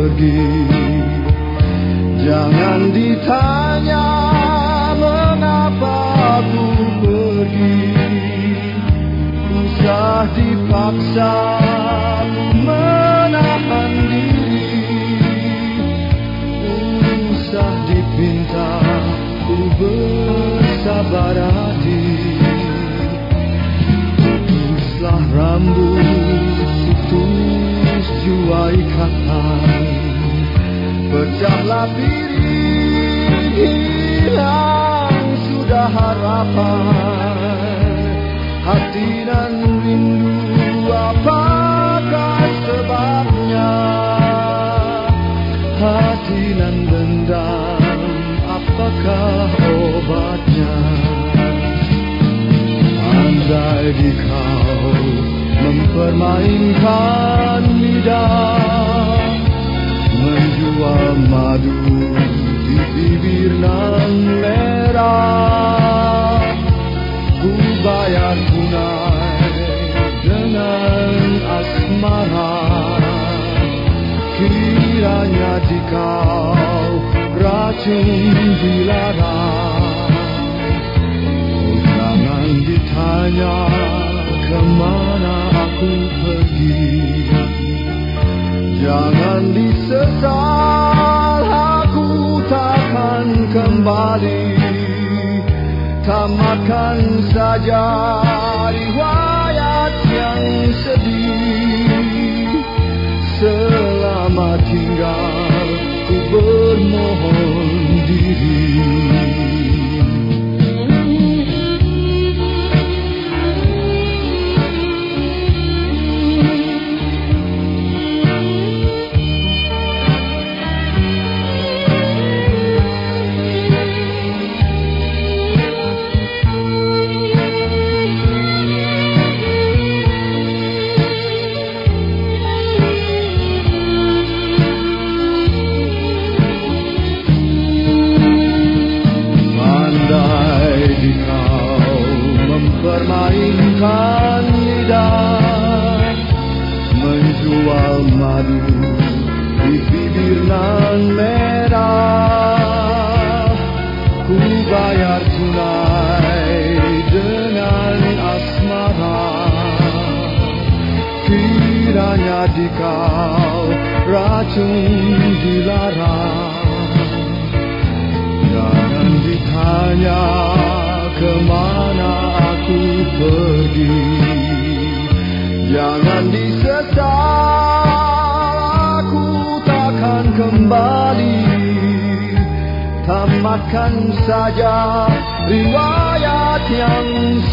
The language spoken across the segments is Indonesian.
pergi. Jangan ditanya mengapa aku pergi. Usah dipaksa menahan diri. Usah dipinta ku bersabar hati. Putuslah rambut, putus jua ikatan. Pecahlah piring, hilang sudah harapan. Hati dan rindu apakah sebabnya? Hati dan dendam apakah obatnya? Andai kau mempermainkan lidah, menjual madu di bibir nan merah, ku bayar tunai dengan asmara. Kiranya di kau racun dilarang. Oh, jangan ditanya kemana aku pergi. Jangan disesal, aku takkan kembali. Tamatkan saja riwayat yang sedih. Selamat tinggal, ku bermohon diri. Permainkan lidah, menjual madu di bibir nan merah. Ku bayar tunai dengan asmara. Kiranya di kau racun dilarang. Jangan ditanya kemana aku pergi. Jangan disesal, aku takkan kembali. Tamatkan saja riwayat yang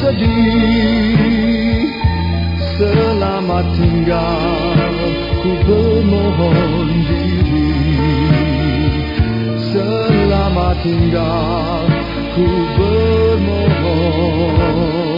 sedih. Selamat tinggal, ku bermohon diri. Selamat tinggal, ku bermohon.